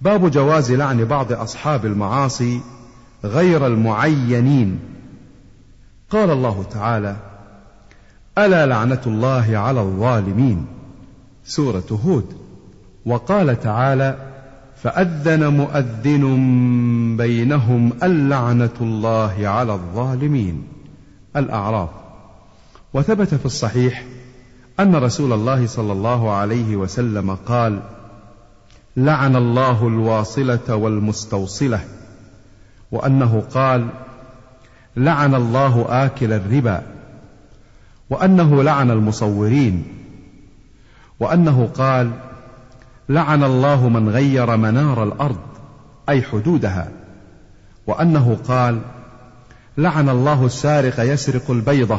باب جواز لعن بعض أصحاب المعاصي غير المعينين. قال الله تعالى: ألا لعنة الله على الظالمين، سورة هود. وقال تعالى: فأذن مؤذن بينهم اللعنة الله على الظالمين، الأعراف. وثبت في الصحيح أن رسول الله صلى الله عليه وسلم قال: لعن الله الواصلة والمستوصلة، وأنه قال: لعن الله آكل الربا، وأنه لعن المصورين، وأنه قال: لعن الله من غير منار الأرض أي حدودها، وأنه قال: لعن الله السارق يسرق البيضة،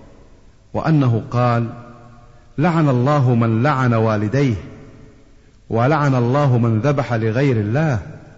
وأنه قال: لعن الله من لعن والديه، ولعن الله من ذبح لغير الله،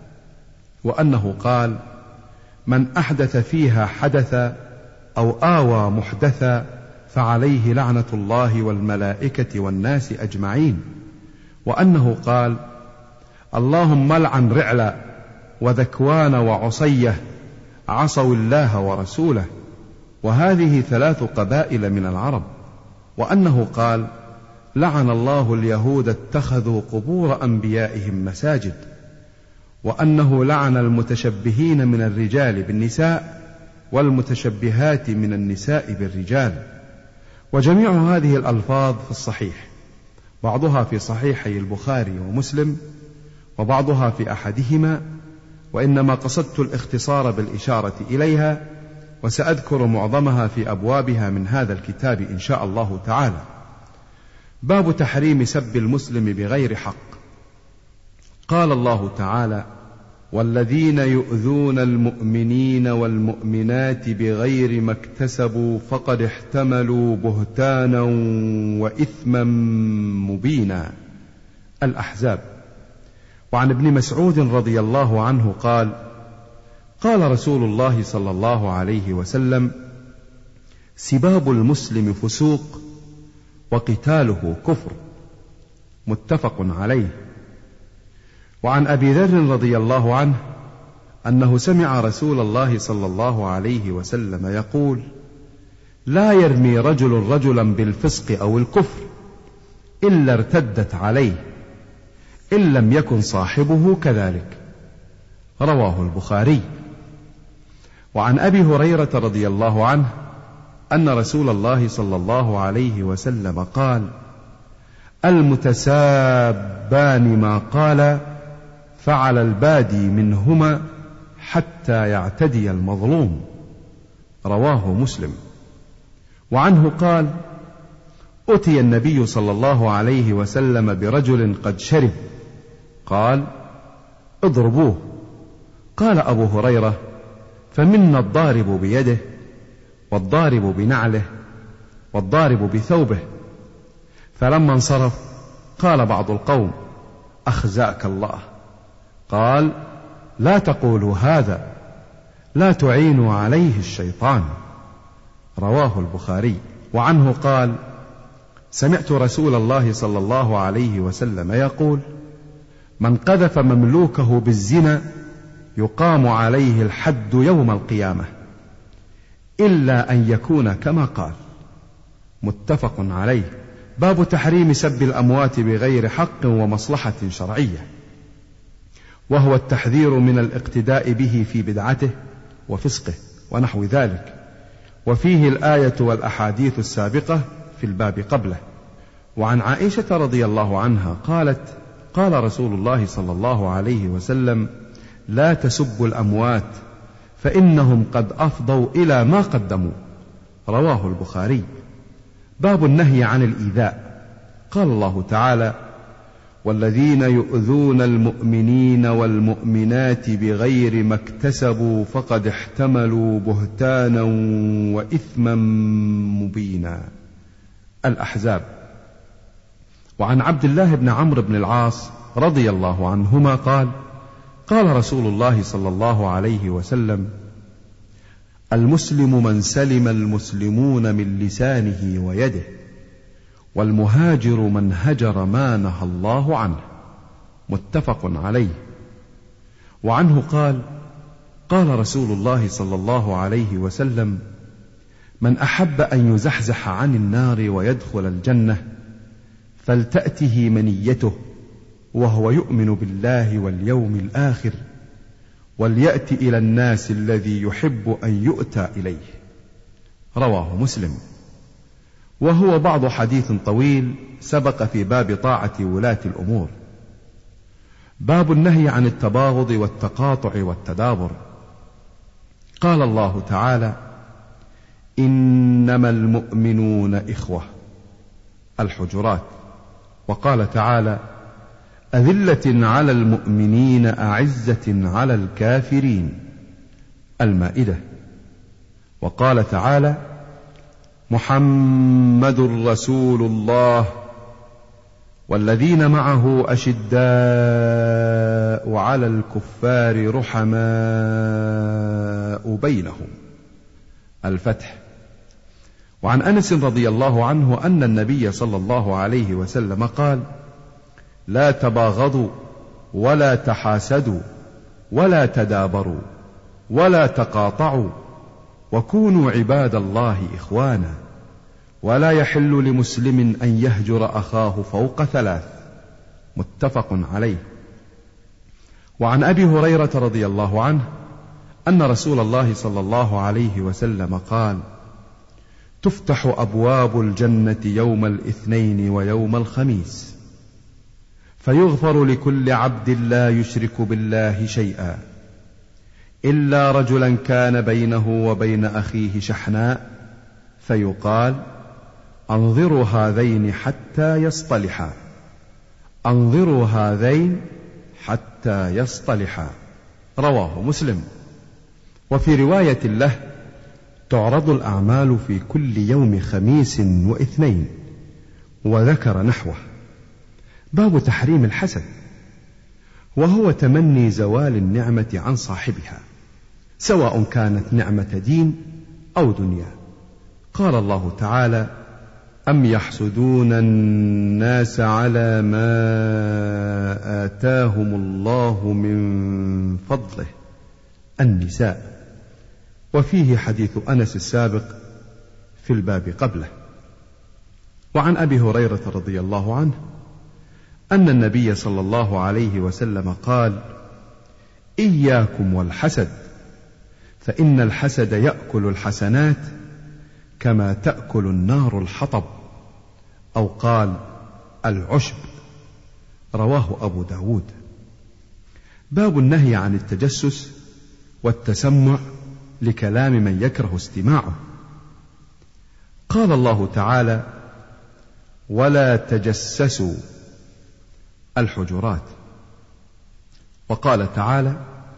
وأنه قال: من أحدث فيها حدثا أو آوى محدثا فعليه لعنة الله والملائكة والناس أجمعين، وأنه قال: اللهم لعن رعلا وذكوان وعصية عصوا الله ورسوله، وهذه 3 قبائل من العرب، وأنه قال: لعن الله اليهود اتخذوا قبور أنبيائهم مساجد، وأنه لعن المتشبهين من الرجال بالنساء والمتشبهات من النساء بالرجال. وجميع هذه الألفاظ في الصحيح، بعضها في صحيحي البخاري ومسلم، وبعضها في أحدهما، وإنما قصدت الاختصار بالإشارة إليها، وسأذكر معظمها في أبوابها من هذا الكتاب إن شاء الله تعالى. باب تحريم سب المسلم بغير حق. قال الله تعالى: والذين يؤذون المؤمنين والمؤمنات بغير ما اكتسبوا فقد احتملوا بهتانا وإثما مبينا، الأحزاب. وعن ابن مسعود رضي الله عنه قال: قال رسول الله صلى الله عليه وسلم: سباب المسلم فسوق وقتاله كفر، متفق عليه. وعن أبي ذر رضي الله عنه أنه سمع رسول الله صلى الله عليه وسلم يقول: لا يرمي رجل رجلا بالفسق أو الكفر إلا ارتدت عليه إن لم يكن صاحبه كذلك، رواه البخاري. وعن أبي هريرة رضي الله عنه أن رسول الله صلى الله عليه وسلم قال: المتسابان ما قال فعل البادي منهما حتى يعتدي المظلوم، رواه مسلم. وعنه قال: أتي النبي صلى الله عليه وسلم برجل قد شرب، قال: اضربوه. قال أبو هريرة: فمنا الضارب بيده، والضارب بنعله، والضارب بثوبه. فلما انصرف قال بعض القوم: أخزاك الله. قال: لا تقولوا هذا، لا تعينوا عليه الشيطان، رواه البخاري. وعنه قال: سمعت رسول الله صلى الله عليه وسلم يقول: من قذف مملوكه بالزنا يقام عليه الحد يوم القيامة إلا أن يكون كما قال، متفق عليه. باب تحريم سب الأموات بغير حق ومصلحة شرعية، وهو التحذير من الاقتداء به في بدعته وفسقه ونحو ذلك، وفيه الآية والأحاديث السابقة في الباب قبله. وعن عائشة رضي الله عنها قالت: قال رسول الله صلى الله عليه وسلم: لا تسبوا الأموات فإنهم قد أفضوا إلى ما قدموا، رواه البخاري. باب النهي عن الإيذاء. قال الله تعالى: والذين يؤذون المؤمنين والمؤمنات بغير ما اكتسبوا فقد احتملوا بهتانا وإثما مبينا، الأحزاب. وعن عبد الله بن عمرو بن العاص رضي الله عنهما قال: قال رسول الله صلى الله عليه وسلم: المسلم من سلم المسلمون من لسانه ويده، والمهاجر من هجر ما نهى الله عنه، متفق عليه. وعنه قال: قال رسول الله صلى الله عليه وسلم: من أحب أن يزحزح عن النار ويدخل الجنة فلتأته منيته وهو يؤمن بالله واليوم الآخر، وليأت إلى الناس الذي يحب أن يؤتى إليه. رواه مسلم. وهو بعض حديث طويل سبق في باب طاعة ولاة الأمور. باب النهي عن التباغض والتقاطع والتدابر. قال الله تعالى: إنما المؤمنون إخوة، الحجرات. وقال تعالى: أذلة على المؤمنين أعزة على الكافرين، المائدة. وقال تعالى: محمد رسول الله والذين معه أشداء على الكفار رحماء بينهم، الفتح. وعن أنس رضي الله عنه أن النبي صلى الله عليه وسلم قال: لا تباغضوا ولا تحاسدوا ولا تدابروا ولا تقاطعوا وكونوا عباد الله إخوانا، ولا يحل لمسلم أن يهجر أخاه فوق 3. متفق عليه. وعن أبي هريرة رضي الله عنه أن رسول الله صلى الله عليه وسلم قال: تفتح أبواب الجنة يوم الاثنين ويوم الخميس، فيغفر لكل عبد لا يشرك بالله شيئا إلا رجلا كان بينه وبين أخيه شحناء، فيقال: أنظروا هذين حتى يصطلحا، أنظروا هذين حتى يصطلحا. رواه مسلم. وفي رواية له: تعرض الأعمال في كل يوم خميس واثنين، وذكر نحوه. باب تحريم الحسد، وهو تمني زوال النعمة عن صاحبها، سواء كانت نعمة دين أو دنيا. قال الله تعالى: أم يحسدون الناس على ما آتاهم الله من فضله، النساء. وفيه حديث أنس السابق في الباب قبله. وعن أبي هريرة رضي الله عنه أن النبي صلى الله عليه وسلم قال: إياكم والحسد، فإن الحسد يأكل الحسنات كما تأكل النار الحطب، أو قال العشب. رواه أبو داود. باب النهي عن التجسس والتسمع لكلام من يكره استماعه. قال الله تعالى: ولا تجسسوا، الحجرات. وقال تعالى: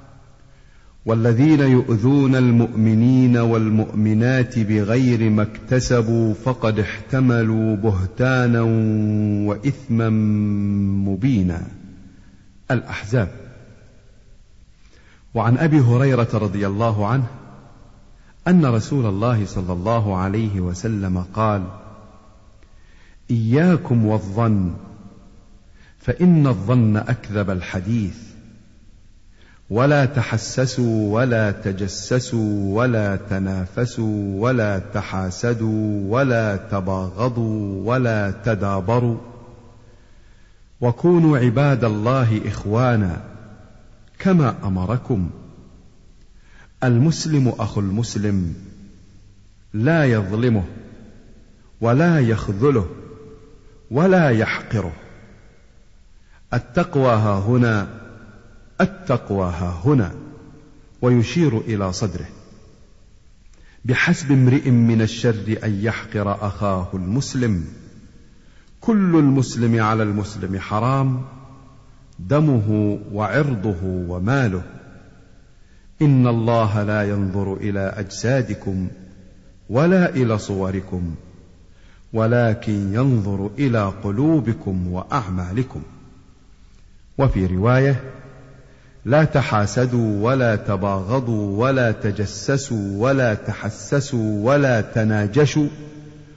والذين يؤذون المؤمنين والمؤمنات بغير ما اكتسبوا فقد احتملوا بهتانا وإثما مبينا، الأحزاب. وعن أبي هريرة رضي الله عنه أن رسول الله صلى الله عليه وسلم قال: إياكم والظن، فإن الظن أكذب الحديث، ولا تحسسوا ولا تجسسوا ولا تنافسوا ولا تحاسدوا ولا تباغضوا ولا تدابروا، وكونوا عباد الله إخوانا كما أمركم. المسلم أخو المسلم، لا يظلمه ولا يخذله ولا يحقره. التقوى ها هنا، التقوى ها هنا، ويشير إلى صدره. بحسب امرئ من الشر أن يحقر أخاه المسلم، كل المسلم على المسلم حرام، دمه وعرضه وماله. إن الله لا ينظر إلى أجسادكم ولا إلى صوركم، ولكن ينظر إلى قلوبكم وأعمالكم. وفي رواية: لا تحاسدوا ولا تباغضوا ولا تجسسوا ولا تحسسوا ولا تناجشوا،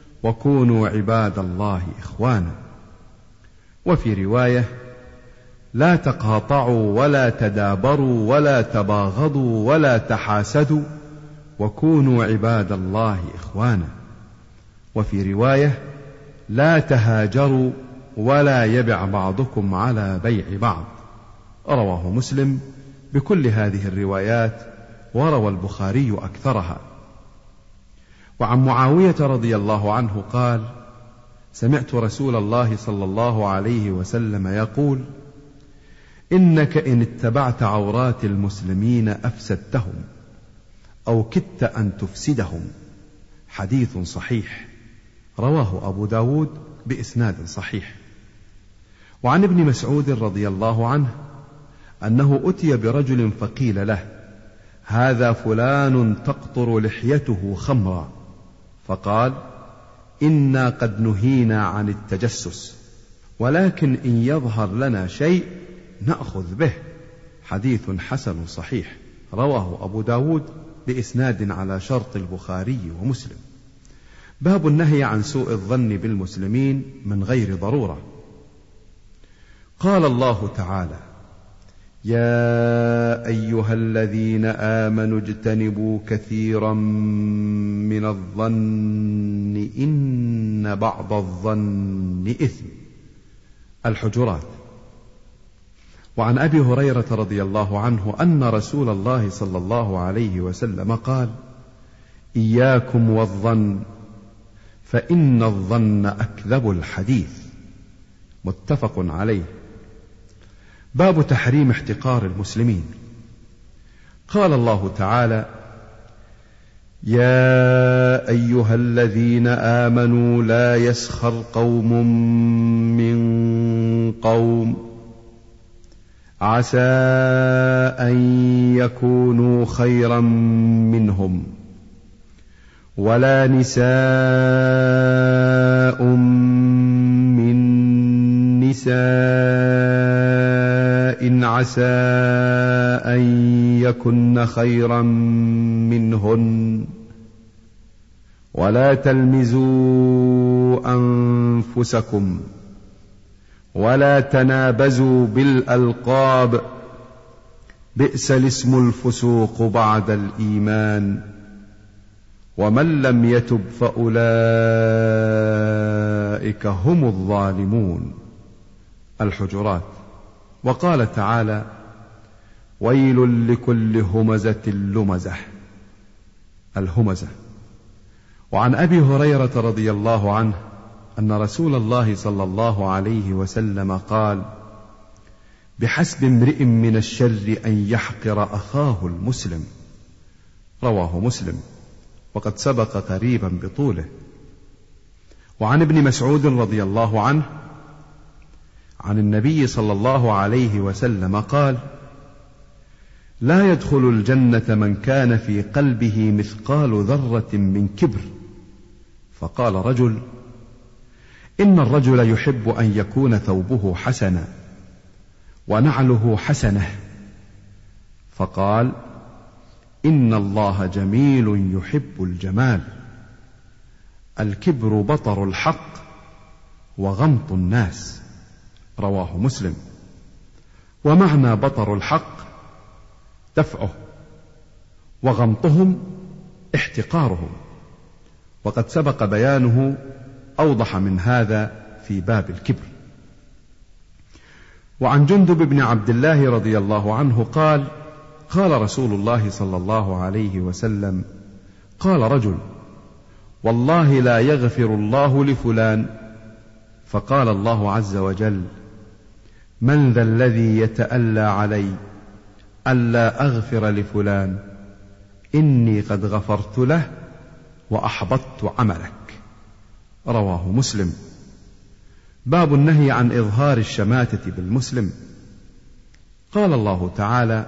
وكونوا عباد الله إخوانا. وفي رواية: لا تقاطعوا ولا تدابروا ولا تباغضوا ولا تحاسدوا وكونوا عباد الله إخوانا. وفي رواية لا تهاجروا ولا يبع بعضكم على بيع بعض. رواه مسلم بكل هذه الروايات، وروى البخاري أكثرها. وعن معاوية رضي الله عنه قال: سمعت رسول الله صلى الله عليه وسلم يقول: إنك إن اتبعت عورات المسلمين أفسدتهم أو كدت أن تفسدهم. حديث صحيح، رواه أبو داود بإسناد صحيح. وعن ابن مسعود رضي الله عنه أنه أتي برجل فقيل له: هذا فلان تقطر لحيته خمرا، فقال: إنا قد نهينا عن التجسس، ولكن إن يظهر لنا شيء نأخذ به. حديث حسن صحيح، رواه أبو داود بإسناد على شرط البخاري ومسلم. باب النهي عن سوء الظن بالمسلمين من غير ضرورة. قال الله تعالى: يا أيها الذين آمنوا اجتنبوا كثيرا من الظن إن بعض الظن إثم. الحجرات. وعن أبي هريرة رضي الله عنه أن رسول الله صلى الله عليه وسلم قال: إياكم والظن فإن الظن أكذب الحديث. متفق عليه. باب تحريم احتقار المسلمين. قال الله تعالى: يا أيها الذين آمنوا لا يسخر قوم من قوم عسى أن يكونوا خيرا منهم ولا نساء من نساء عسى أن يكن خيرا منهن ولا تلمزوا أنفسكم ولا تنابزوا بالألقاب بئس الاسم الفسوق بعد الإيمان ومن لم يتب فأولئك هم الظالمون. الحجرات. وقال تعالى: ويل لكل همزة لمزة. الهمزة. وعن أبي هريرة رضي الله عنه أن رسول الله صلى الله عليه وسلم قال: بحسب امرئ من الشر أن يحقر أخاه المسلم. رواه مسلم، وقد سبق قريبا بطوله. وعن ابن مسعود رضي الله عنه عن النبي صلى الله عليه وسلم قال: لا يدخل الجنة من كان في قلبه مثقال ذرة من كبر. فقال رجل: إن الرجل يحب أن يكون ثوبه حسنا ونعله حسنة. فقال: إن الله جميل يحب الجمال. الكبر بطر الحق وغمط الناس. رواه مسلم. ومعنى بطر الحق دفعه، وغمطهم احتقارهم، وقد سبق بيانه أوضح من هذا في باب الكبر. وعن جندب بن عبد الله رضي الله عنه قال: قال رسول الله صلى الله عليه وسلم: قال رجل: والله لا يغفر الله لفلان. فقال الله عز وجل: من ذا الذي يتألى علي ألا أغفر لفلان؟ إني قد غفرت له وأحبطت عملك. رواه مسلم. باب النهي عن إظهار الشماتة بالمسلم. قال الله تعالى: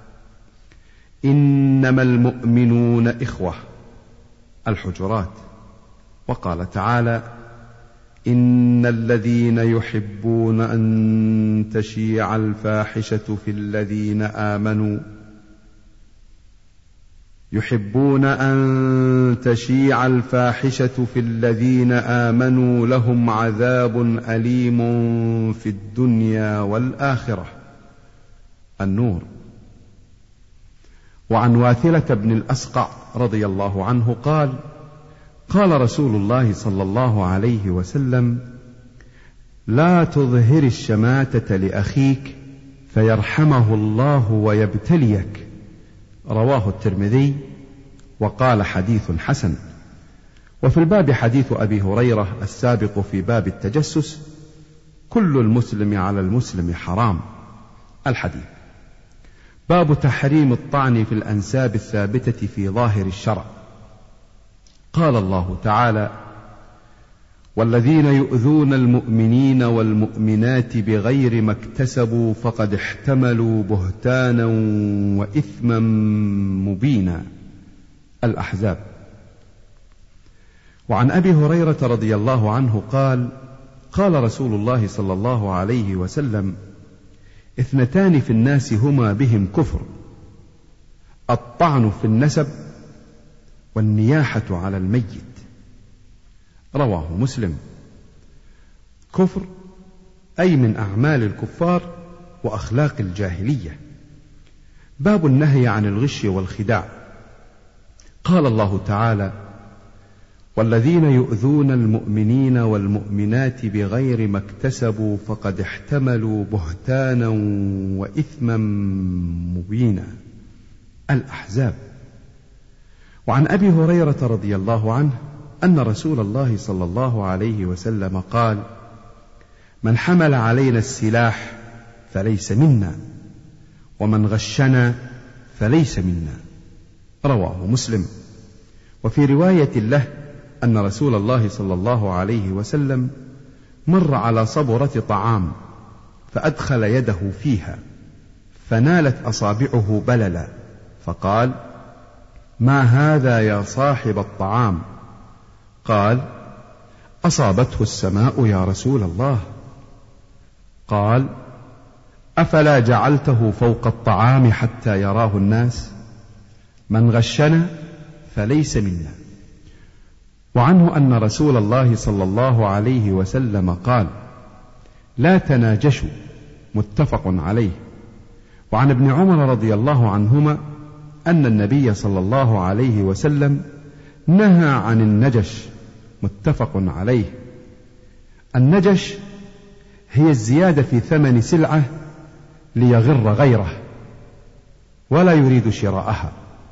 إنما المؤمنون إخوة. الحجرات. وقال تعالى: إن الذين يحبون أن تشيع الفاحشة في الذين آمنوا لهم عذاب أليم في الدنيا والآخرة. النور. وعن واثلة بن الأسقع رضي الله عنه قال: قال رسول الله صلى الله عليه وسلم: لا تظهر الشماتة لأخيك فيرحمه الله ويبتليك. رواه الترمذي وقال حديث حسن. وفي الباب حديث أبي هريرة السابق في باب التجسس: كل المسلم على المسلم حرام. الحديث. باب تحريم الطعن في الأنساب الثابتة في ظاهر الشرع. قال الله تعالى: والذين يؤذون المؤمنين والمؤمنات بغير ما اكتسبوا فقد احتملوا بهتانا وإثما مبينا. الأحزاب. وعن أبي هريرة رضي الله عنه قال: قال رسول الله صلى الله عليه وسلم: اثنتان في الناس هما بهم كفر: الطعن في النسب والنياحة على الميت. رواه مسلم. كفر أي من أعمال الكفار وأخلاق الجاهلية. باب النهي عن الغش والخداع. قال الله تعالى: والذين يؤذون المؤمنين والمؤمنات بغير ما اكتسبوا فقد احتملوا بهتانا وإثما مبينا. الأحزاب. وعن أبي هريرة رضي الله عنه أن رسول الله صلى الله عليه وسلم قال: من حمل علينا السلاح فليس منا، ومن غشنا فليس منا. رواه مسلم. وفي رواية له أن رسول الله صلى الله عليه وسلم مر على صبرة طعام فأدخل يده فيها فنالت أصابعه بللا، فقال: ما هذا يا صاحب الطعام؟ قال: أصابته السماء يا رسول الله. قال: أفلا جعلته فوق الطعام حتى يراه الناس؟ من غشنا فليس منا. وعنه أن رسول الله صلى الله عليه وسلم قال: لا تناجشوا. متفق عليه. وعن ابن عمر رضي الله عنهما أن النبي صلى الله عليه وسلم نهى عن النجش. متفق عليه. النجش هي الزيادة في ثمن سلعة ليغر غيره ولا يريد شراءها.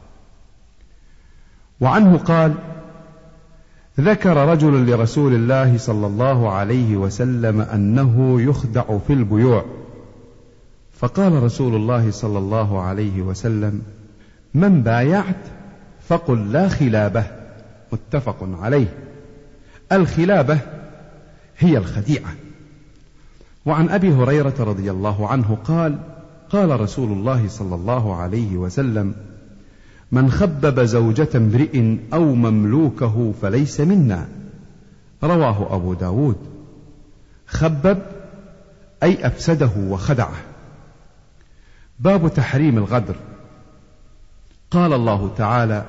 وعنه قال: ذكر رجل لرسول الله صلى الله عليه وسلم أنه يخدع في البيوع، فقال رسول الله صلى الله عليه وسلم: من بايعت فقل لا خلابة. متفق عليه. الخلابة هي الخديعة. وعن أبي هريرة رضي الله عنه قال: قال رسول الله صلى الله عليه وسلم: من خبب زوجة امرئ أو مملوكه فليس منا. رواه أبو داود. خبب أي أفسده وخدعه. باب تحريم الغدر. قال الله تعالى: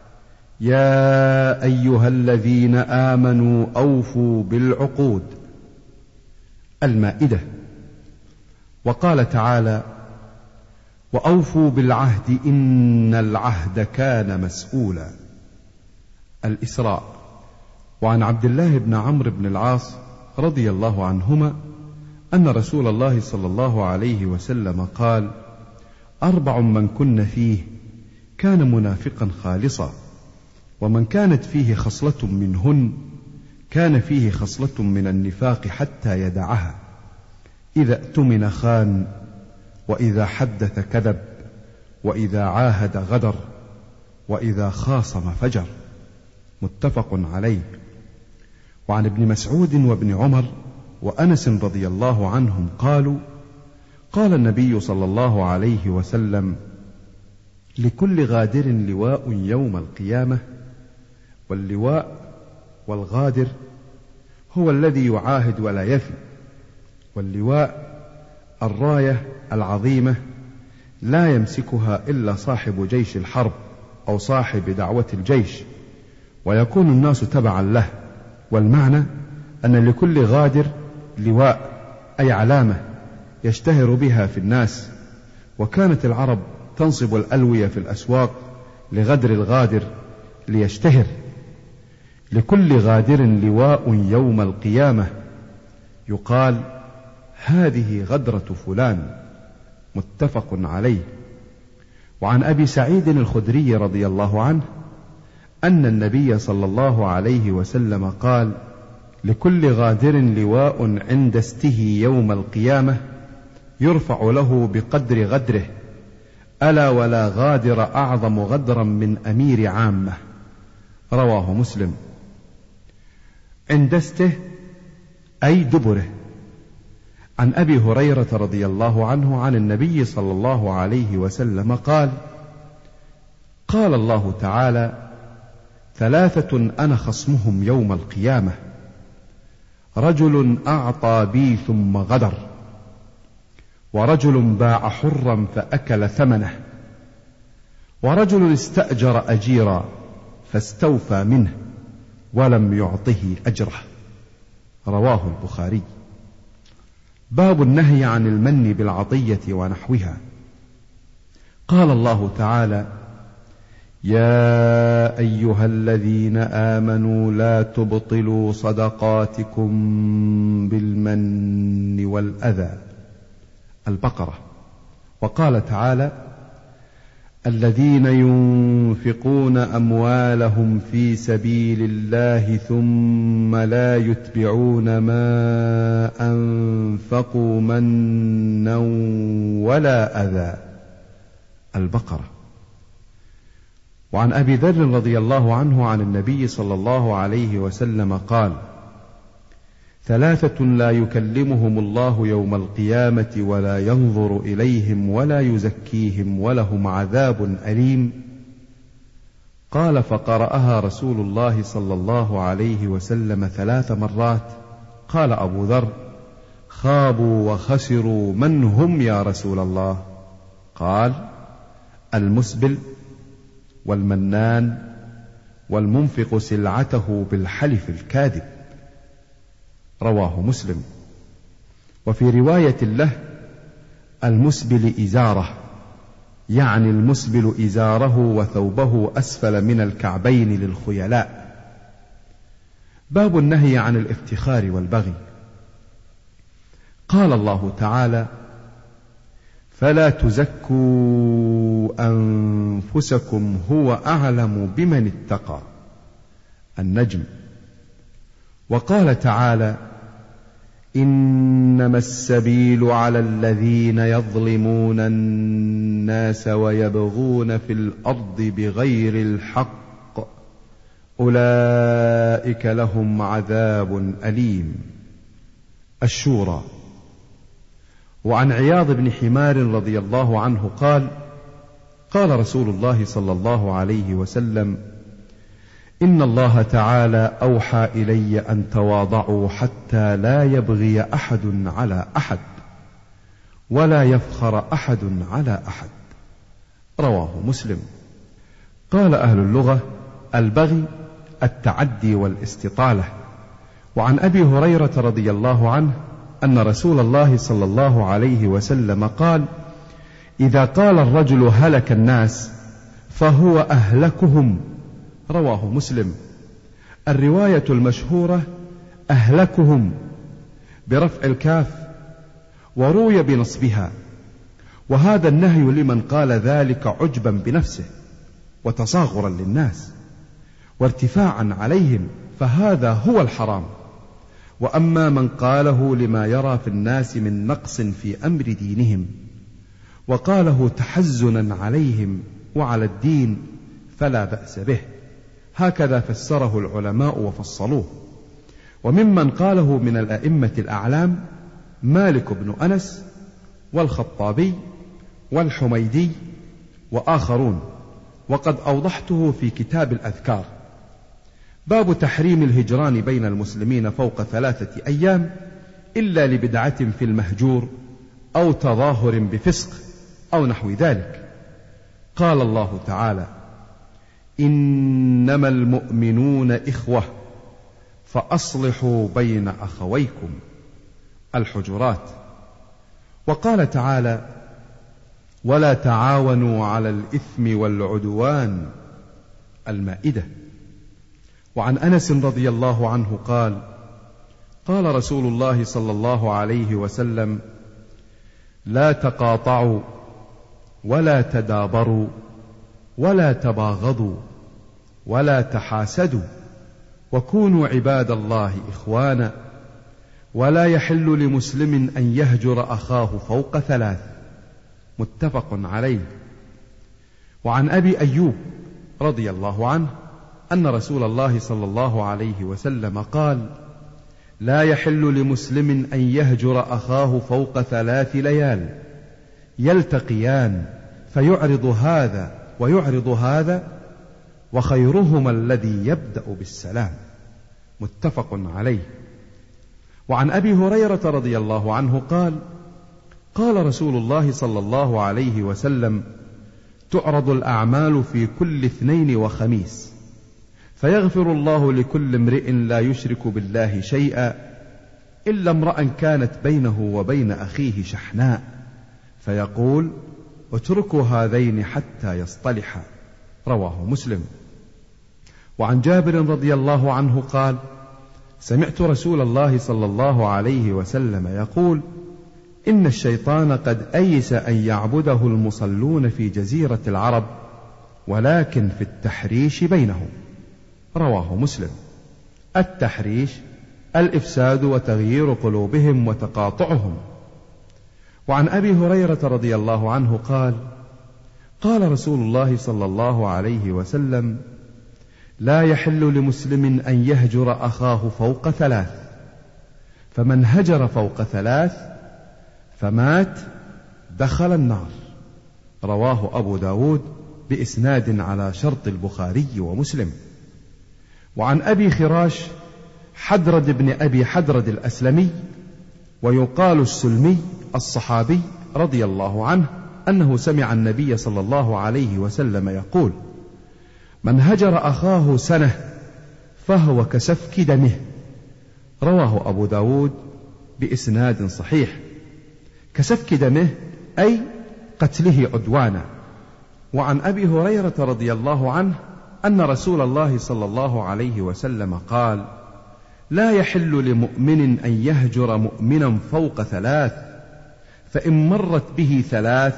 يا أيها الذين آمنوا أوفوا بالعقود. المائدة. وقال تعالى: وأوفوا بالعهد إن العهد كان مسؤولا. الإسراء. وعن عبد الله بن عمرو بن العاص رضي الله عنهما أن رسول الله صلى الله عليه وسلم قال: 4 من كن فيه كان منافقا خالصا، ومن كانت فيه خصلة منهن كان فيه خصلة من النفاق حتى يدعها: إذا اؤتمن خان، وإذا حدث كذب، وإذا عاهد غدر، وإذا خاصم فجر. متفق عليه. وعن ابن مسعود وابن عمر وأنس رضي الله عنهم قالوا: قال النبي صلى الله عليه وسلم: لكل غادر لواء يوم القيامة، واللواء والغادر هو الذي يعاهد ولا يفي، واللواء الراية العظيمة لا يمسكها إلا صاحب جيش الحرب أو صاحب دعوة الجيش، ويكون الناس تبعا له. والمعنى أن لكل غادر لواء أي علامة يشتهر بها في الناس، وكانت العرب تنصب الألوية في الأسواق لغدر الغادر ليشتهر. لكل غادر لواء يوم القيامة، يقال هذه غدرة فلان، متفق عليه. وعن أبي سعيد الخدري رضي الله عنه أن النبي صلى الله عليه وسلم قال: لكل غادر لواء عند استه يوم القيامة يرفع له بقدر غدره، ألا ولا غادر أعظم غدرا من أمير عامة. رواه مسلم. عند استه أي دبره. عن أبي هريرة رضي الله عنه عن النبي صلى الله عليه وسلم قال: قال الله تعالى: ثلاثة أنا خصمهم يوم القيامة: رجل أعطى بي ثم غدر، ورجل باع حرا فأكل ثمنه، ورجل استأجر أجيرا فاستوفى منه ولم يعطه أجره. رواه البخاري. باب النهي عن المن بالعطية ونحوها. قال الله تعالى: يا أيها الذين آمنوا لا تبطلوا صدقاتكم بالمن والأذى. البقرة. وقال تعالى: الذين ينفقون أموالهم في سبيل الله ثم لا يتبعون ما أنفقوا منا ولا أذى. البقرة. وعن أبي ذر رضي الله عنه عن النبي صلى الله عليه وسلم قال: ثلاثة لا يكلمهم الله يوم القيامة ولا ينظر إليهم ولا يزكيهم ولهم عذاب أليم. قال: فقرأها رسول الله صلى الله عليه وسلم 3 مرات. قال أبو ذر: خابوا وخسروا، من هم يا رسول الله؟ قال: المسبل والمنان والمنفق سلعته بالحلف الكاذب. رواه مسلم. وفي رواية له: المسبل إزاره، يعني المسبل إزاره وثوبه أسفل من الكعبين للخيلاء. باب النهي عن الافتخار والبغي. قال الله تعالى: فلا تزكوا أنفسكم هو أعلم بمن اتقى. النجم. وقال تعالى: إنما السبيل على الذين يظلمون الناس ويبغون في الأرض بغير الحق أولئك لهم عذاب أليم. الشورى. وعن عياض بن حمار رضي الله عنه قال: قال رسول الله صلى الله عليه وسلم: إن الله تعالى أوحى إلي أن تواضعوا حتى لا يبغي أحد على أحد ولا يفخر أحد على أحد. رواه مسلم. قال أهل اللغة: البغي التعدي والاستطالة. وعن أبي هريرة رضي الله عنه أن رسول الله صلى الله عليه وسلم قال: إذا قال الرجل هلك الناس فهو أهلكهم. رواه مسلم. الرواية المشهورة أهلكهم برفع الكاف، وروي بنصبها، وهذا النهي لمن قال ذلك عجبا بنفسه وتصاغرا للناس وارتفاعا عليهم، فهذا هو الحرام. وأما من قاله لما يرى في الناس من نقص في أمر دينهم وقاله تحزنا عليهم وعلى الدين فلا بأس به. هكذا فسره العلماء وفصلوه. وممن قاله من الأئمة الأعلام مالك بن أنس والخطابي والحميدي وآخرون، وقد أوضحته في كتاب الأذكار. باب تحريم الهجران بين المسلمين فوق 3 أيام إلا لبدعة في المهجور أو تظاهر بفسق أو نحو ذلك. قال الله تعالى: إنما المؤمنون إخوة فأصلحوا بين أخويكم. الحجرات. وقال تعالى: ولا تعاونوا على الإثم والعدوان. المائدة. وعن أنس رضي الله عنه قال: قال رسول الله صلى الله عليه وسلم: لا تقاطعوا ولا تدابروا ولا تباغضوا ولا تحاسدوا، وكونوا عباد الله إخوانا، ولا يحل لمسلم أن يهجر أخاه فوق 3. متفق عليه. وعن أبي أيوب رضي الله عنه أن رسول الله صلى الله عليه وسلم قال: لا يحل لمسلم أن يهجر أخاه فوق 3 ليال يلتقيان فيعرض هذا ويعرض هذا، وخيرهما الذي يبدأ بالسلام. متفق عليه. وعن أبي هريرة رضي الله عنه قال: قال رسول الله صلى الله عليه وسلم: تعرض الأعمال في كل 2 وخميس، فيغفر الله لكل امرئ لا يشرك بالله شيئا إلا امرأ كانت بينه وبين أخيه شحناء، فيقول: اتركوا هذين حتى يصطلحا. رواه مسلم. وعن جابر رضي الله عنه قال: سمعت رسول الله صلى الله عليه وسلم يقول: إن الشيطان قد أيس أن يعبده المصلون في جزيرة العرب، ولكن في التحريش بينهم. رواه مسلم. التحريش الإفساد وتغيير قلوبهم وتقاطعهم. وعن أبي هريرة رضي الله عنه قال: قال رسول الله صلى الله عليه وسلم: لا يحل لمسلم أن يهجر أخاه فوق 3، فمن هجر فوق 3 فمات دخل النار. رواه أبو داود بإسناد على شرط البخاري ومسلم. وعن أبي خراش حدرد بن أبي حدرد الأسلمي ويقال السلمي الصحابي رضي الله عنه أنه سمع النبي صلى الله عليه وسلم يقول: من هجر أخاه 1 فهو كسفك دمه. رواه أبو داود بإسناد صحيح. كسفك دمه أي قتله عدوانا. وعن أبي هريرة رضي الله عنه أن رسول الله صلى الله عليه وسلم قال: لا يحل لمؤمن أن يهجر مؤمنا فوق 3، فإن مرت به 3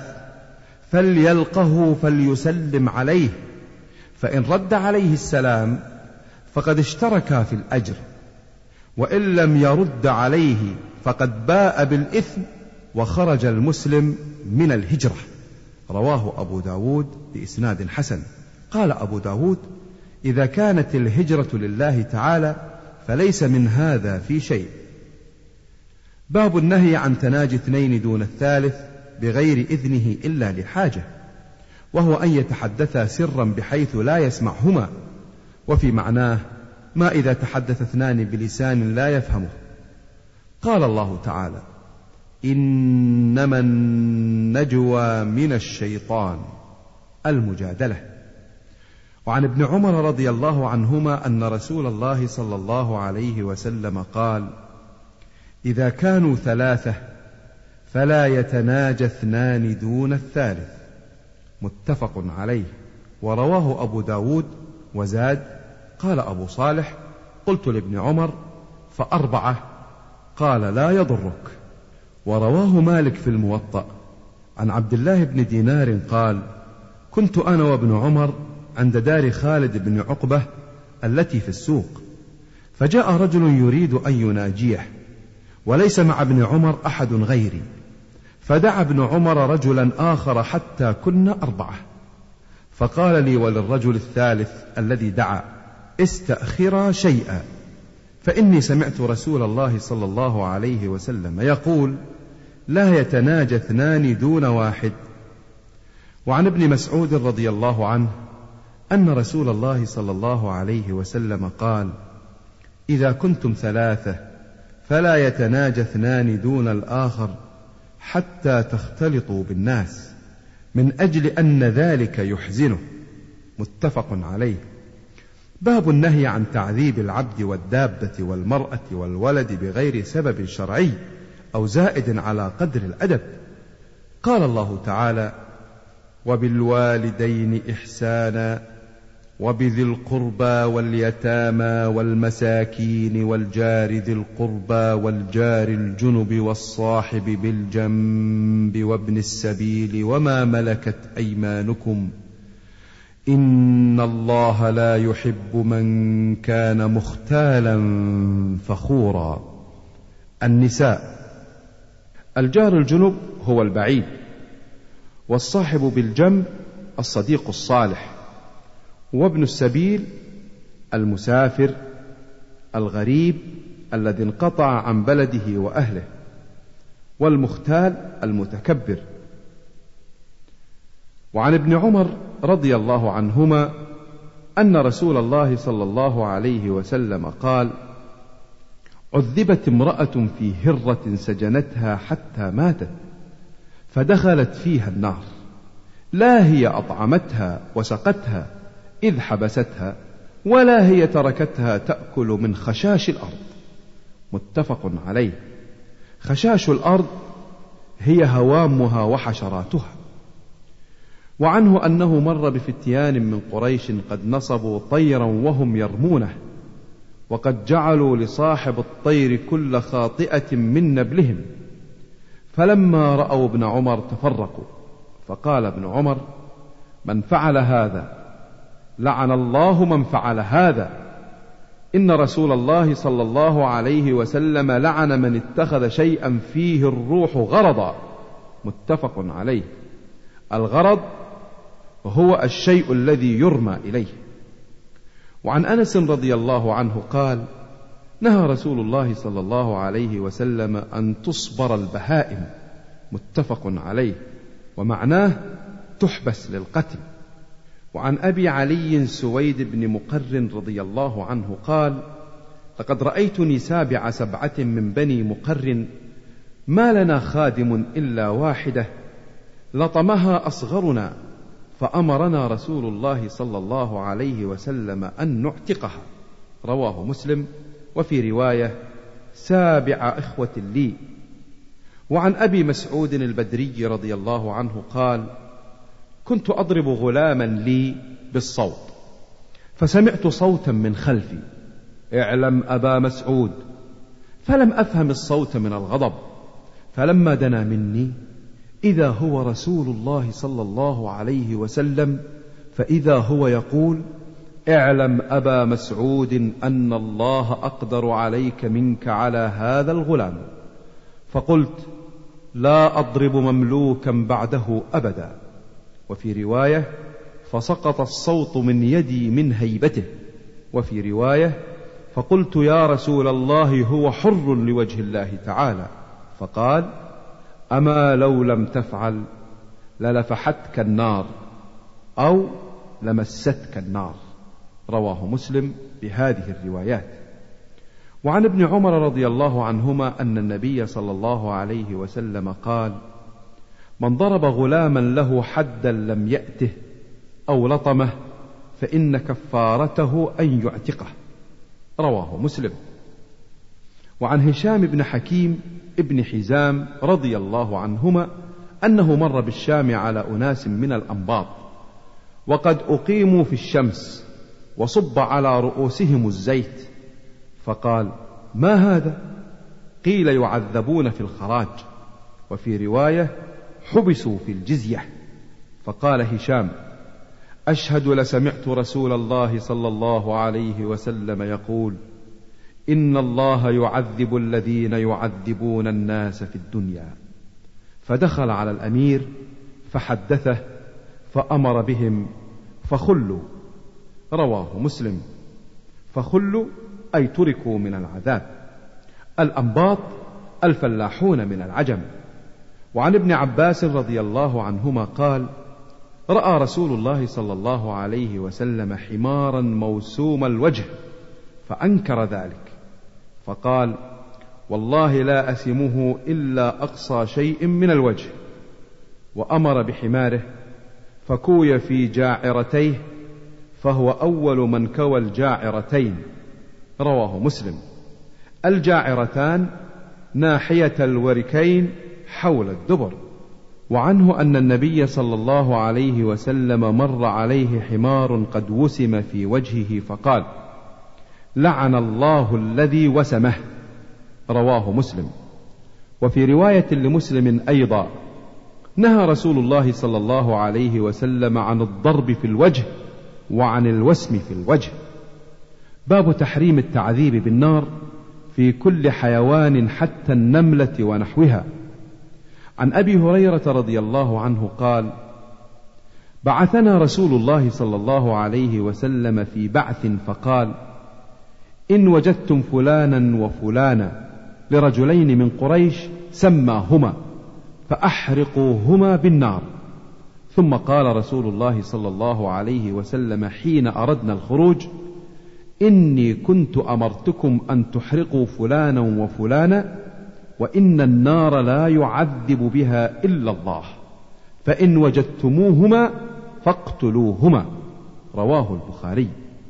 فليلقه فليسلم عليه، فإن رد عليه السلام فقد اشترك في الأجر، وإن لم يرد عليه فقد باء بالإثم وخرج المسلم من الهجرة. رواه أبو داود بإسناد حسن. قال أبو داود: إذا كانت الهجرة لله تعالى فليس من هذا في شيء. باب النهي عن تناجي 2 دون الثالث بغير إذنه إلا لحاجة، وهو أن يتحدثا سرا بحيث لا يسمعهما، وفي معناه ما إذا تحدث 2 بلسان لا يفهمه. قال الله تعالى: إنما النجوى من الشيطان. المجادلة. وعن ابن عمر رضي الله عنهما أن رسول الله صلى الله عليه وسلم قال: إذا كانوا 3 فلا يتناجى 2 دون الثالث. متفق عليه. ورواه أبو داود وزاد. قال أبو صالح: قلت لابن عمر: ف4؟ قال: لا يضرك. ورواه مالك في الموطأ عن عبد الله بن دينار قال: كنت أنا وابن عمر عند دار خالد بن عقبة التي في السوق، فجاء رجل يريد أن يناجيه، وليس مع ابن عمر أحد غيري، فدعا ابن عمر رجلا آخر حتى كنا 4، فقال لي وللرجل الثالث الذي دعا: استأخرا شيئا، فإني سمعت رسول الله صلى الله عليه وسلم يقول: لا يتناجى 2 دون واحد. وعن ابن مسعود رضي الله عنه أن رسول الله صلى الله عليه وسلم قال: إذا كنتم 3 فلا يتناجى 2 دون الآخر حتى تختلطوا بالناس، من أجل أن ذلك يحزنه. متفق عليه. باب النهي عن تعذيب العبد والدابة والمرأة والولد بغير سبب شرعي أو زائد على قدر الأدب. قال الله تعالى: وبالوالدين إحسانا وبذي القربى واليتامى والمساكين والجار ذي القربى والجار الجنب والصاحب بالجنب وابن السبيل وما ملكت أيمانكم إن الله لا يحب من كان مختالا فخورا. النساء. الجار الجنب هو البعيد، والصاحب بالجنب الصديق الصالح، وابن السبيل المسافر الغريب الذي انقطع عن بلده وأهله، والمختال المتكبر. وعن ابن عمر رضي الله عنهما أن رسول الله صلى الله عليه وسلم قال: عذبت امرأة في هرة سجنتها حتى ماتت فدخلت فيها النار، لا هي أطعمتها وسقتها إذ حبستها، ولا هي تركتها تأكل من خشاش الأرض. متفق عليه. خشاش الأرض هي هوامها وحشراتها. وعنه أنه مر بفتيان من قريش قد نصبوا طيرا وهم يرمونه، وقد جعلوا لصاحب الطير كل خاطئة من نبلهم، فلما رأوا ابن عمر تفرقوا، فقال ابن عمر: من فعل هذا لعن الله من فعل هذا، إن رسول الله صلى الله عليه وسلم لعن من اتخذ شيئا فيه الروح غرضا. متفق عليه. الغرض هو الشيء الذي يرمى إليه. وعن أنس رضي الله عنه قال: نهى رسول الله صلى الله عليه وسلم أن تصبر البهائم. متفق عليه، ومعناه تحبس للقتل. وعن أبي علي سويد بن مقرن رضي الله عنه قال: لقد رأيتني 7 من بني مقرن، ما لنا خادم إلا واحدة لطمها أصغرنا، فأمرنا رسول الله صلى الله عليه وسلم أن نعتقها. رواه مسلم. وفي رواية: 7 إخوة لي. وعن أبي مسعود البدري رضي الله عنه قال: كنت أضرب غلاما لي بالصوت، فسمعت صوتا من خلفي: اعلم أبا مسعود، فلم أفهم الصوت من الغضب، فلما دنا مني إذا هو رسول الله صلى الله عليه وسلم، فإذا هو يقول: اعلم أبا مسعود أن الله أقدر عليك منك على هذا الغلام. فقلت: لا أضرب مملوكا بعده أبدا. وفي رواية: فسقط الصوت من يدي من هيبته. وفي رواية: فقلت: يا رسول الله هو حر لوجه الله تعالى. فقال: أما لو لم تفعل للفحتك النار أو لمستك النار. رواه مسلم بهذه الروايات. وعن ابن عمر رضي الله عنهما أن النبي صلى الله عليه وسلم قال: من ضرب غلاما له حدا لم يأته أو لطمه فإن كفارته أن يعتقه. رواه مسلم. وعن هشام بن حكيم ابن حزام رضي الله عنهما أنه مر بالشام على أناس من الأنباط وقد أقيموا في الشمس وصب على رؤوسهم الزيت، فقال: ما هذا؟ قيل: يعذبون في الخراج. وفي رواية: حبسوا في الجزية. فقال هشام: أشهد لسمعت رسول الله صلى الله عليه وسلم يقول: إن الله يعذب الذين يعذبون الناس في الدنيا. فدخل على الأمير فحدثه فأمر بهم فخلوا. رواه مسلم. فخلوا أي تركوا من العذاب. الأنباط الفلاحون من العجم. وعن ابن عباس رضي الله عنهما قال: رأى رسول الله صلى الله عليه وسلم حمارا موسوم الوجه فأنكر ذلك، فقال: والله لا أسمه إلا أقصى شيء من الوجه. وأمر بحماره فكوي في جاعرتيه، فهو أول من كوى الجاعرتين. رواه مسلم. الجاعرتان ناحية الوركين حول الدبر. وعنه أن النبي صلى الله عليه وسلم مر عليه حمار قد وسم في وجهه فقال: لعن الله الذي وسمه. رواه مسلم. وفي رواية لمسلم أيضا: نهى رسول الله صلى الله عليه وسلم عن الضرب في الوجه وعن الوسم في الوجه. باب تحريم التعذيب بالنار في كل حيوان حتى النملة ونحوها. عن أبي هريرة رضي الله عنه قال: بعثنا رسول الله صلى الله عليه وسلم في بعث فقال: إن وجدتم فلانا وفلانا لرجلين من قريش سماهما فأحرقوهما بالنار. ثم قال رسول الله صلى الله عليه وسلم حين أردنا الخروج: إني كنت أمرتكم أن تحرقوا فلانا وفلانا، وإن النار لا يعذب بها إلا الله، فإن وجدتموهما فاقتلوهما. رواه البخاري.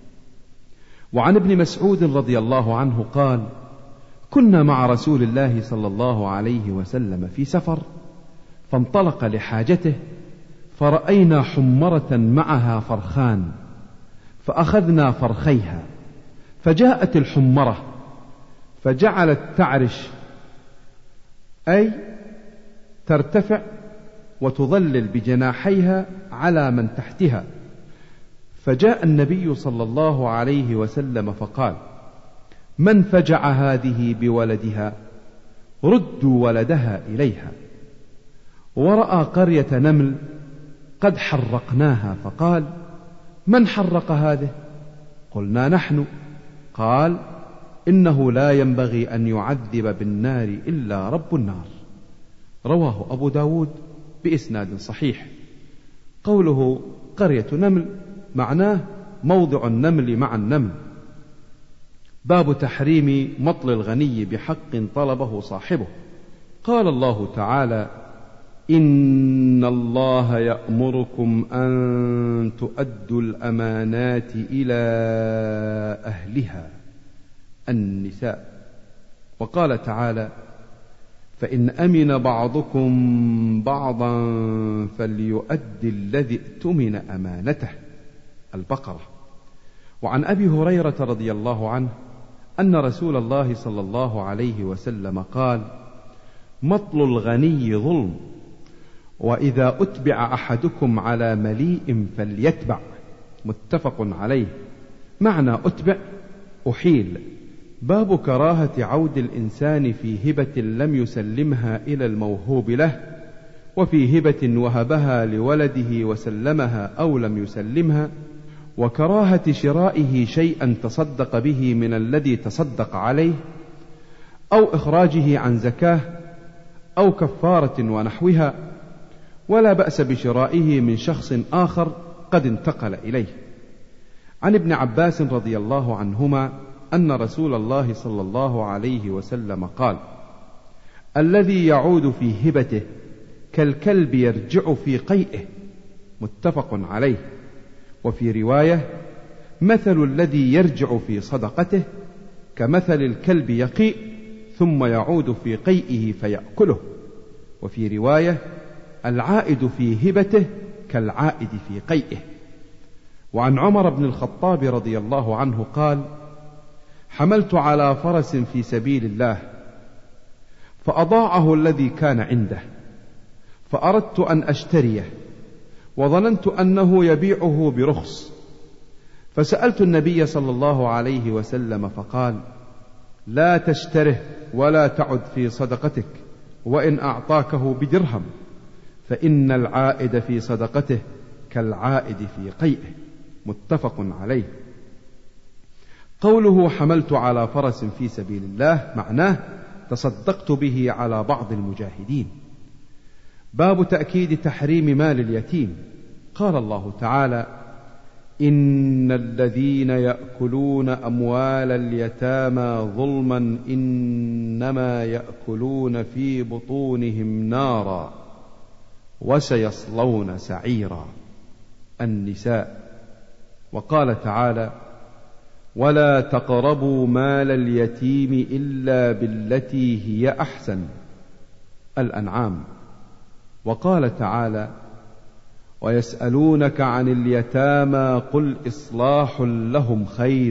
وعن ابن مسعود رضي الله عنه قال: كنا مع رسول الله صلى الله عليه وسلم في سفر، فانطلق لحاجته، فرأينا حمرة معها فرخان، فأخذنا فرخيها، فجاءت الحمرة فجعلت تعرش، أي ترتفع وتظلل بجناحيها على من تحتها. فجاء النبي صلى الله عليه وسلم فقال: من فجع هذه بولدها؟ ردوا ولدها إليها. ورأى قرية نمل قد حرقناها فقال: من حرق هذه؟ قلنا: نحن. قال: إنه لا ينبغي أن يعذب بالنار إلا رب النار. رواه أبو داود بإسناد صحيح. قوله قرية نمل معناه موضع النمل مع النمل. باب تحريم مطل الغني بحق طلبه صاحبه. قال الله تعالى: إن الله يأمركم أن تؤدوا الأمانات إلى أهلها. النساء. وقال تعالى: فإن أمن بعضكم بعضا فليؤدي الذي ائتمن أمانته. البقرة. وعن أبي هريرة رضي الله عنه أن رسول الله صلى الله عليه وسلم قال: مطل الغني ظلم، وإذا أتبع أحدكم على مليء فليتبع. متفق عليه. معنى أتبع: أحيل. باب كراهة عود الإنسان في هبة لم يسلمها إلى الموهوب له، وفي هبة وهبها لولده وسلمها أو لم يسلمها، وكراهة شرائه شيئا تصدق به من الذي تصدق عليه، أو إخراجه عن زكاة أو كفارة ونحوها، ولا بأس بشرائه من شخص آخر قد انتقل إليه. عن ابن عباس رضي الله عنهما أن رسول الله صلى الله عليه وسلم قال: الذي يعود في هبته كالكلب يرجع في قيئه. متفق عليه. وفي رواية: مثل الذي يرجع في صدقته كمثل الكلب يقيء ثم يعود في قيئه فيأكله. وفي رواية: العائد في هبته كالعائد في قيئه. وعن عمر بن الخطاب رضي الله عنه قال: حملت على فرس في سبيل الله، فأضاعه الذي كان عنده، فأردت أن أشتريه، وظننت أنه يبيعه برخص، فسألت النبي صلى الله عليه وسلم فقال: لا تشتره ولا تعد في صدقتك، وإن أعطاكه بدرهم، فإن العائد في صدقته كالعائد في قيئه. متفق عليه. قوله حملت على فرس في سبيل الله معناه تصدقت به على بعض المجاهدين. باب تأكيد تحريم مال اليتيم. قال الله تعالى: إن الذين يأكلون أموال اليتامى ظلما إنما يأكلون في بطونهم نارا وسيصلون سعيرا. النساء. وقال تعالى: ولا تقربوا مال اليتيم إلا بالتي هي أحسن. الأنعام. وقال تعالى: ويسألونك عن اليتامى قل إصلاح لهم خير